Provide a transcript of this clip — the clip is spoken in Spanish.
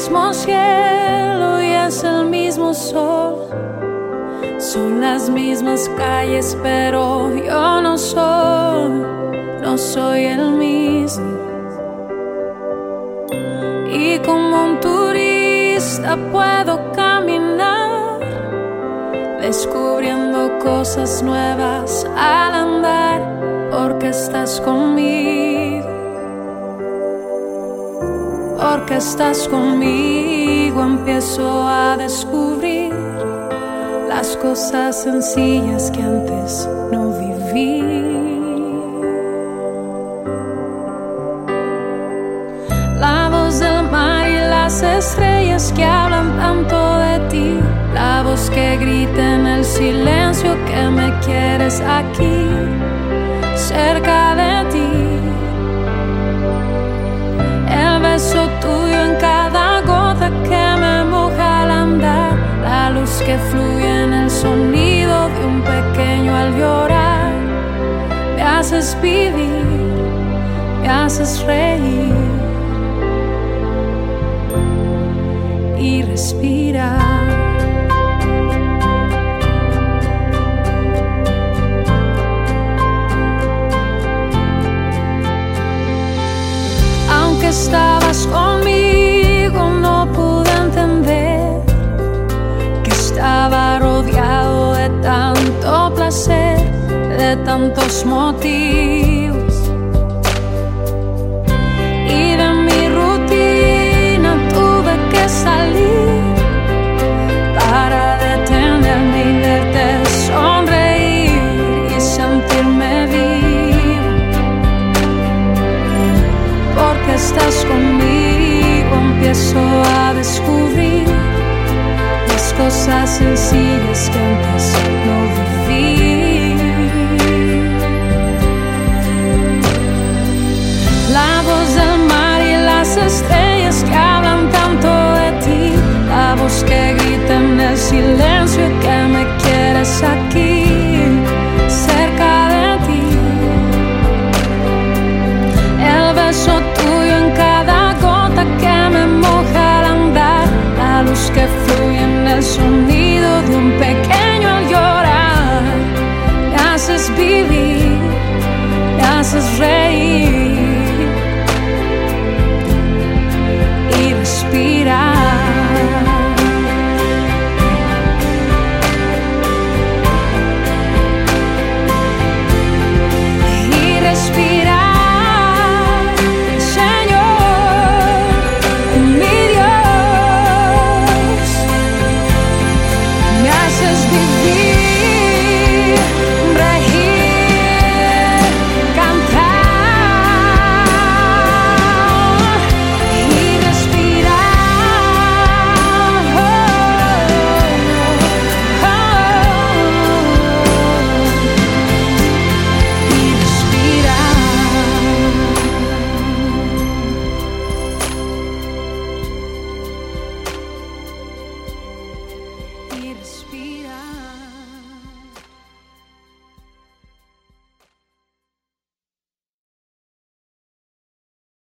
mismo cielo y es el mismo sol. Son las mismas calles, pero yo no soy el mismo. Y como un turista puedo caminar, descubriendo cosas nuevas al andar, porque estás conmigo. Porque estás conmigo, empiezo a descubrir las cosas sencillas que antes no viví. La voz del mar y las estrellas que hablan tanto de ti, la voz que grita en el silencio que me quieres aquí, cerca de ti. El beso tuyo en cada gota que me moja al andar, la luz que fluye en el sonido de un pequeño al llorar. Me haces vivir, me haces reír y respirar. Aunque estabas conmigo, no pude entender que estaba rodeado de tanto placer, de tantos motivos. Y de mi rutina tuve que salir para detenerme y verte sonreír y sentirme vivo. Porque estás conmigo, empiezo a descubrir las cosas sencillas que antes no viví. La voz del mar y las estrellas que hablan tanto de ti, la voz que grita en el silencio que me quieres aquí, cerca de ti. El beso tuyo en cada gota que me moja al andar, la luz que fluye en el sonido de un pequeño al llorar. Me haces vivir, me haces reír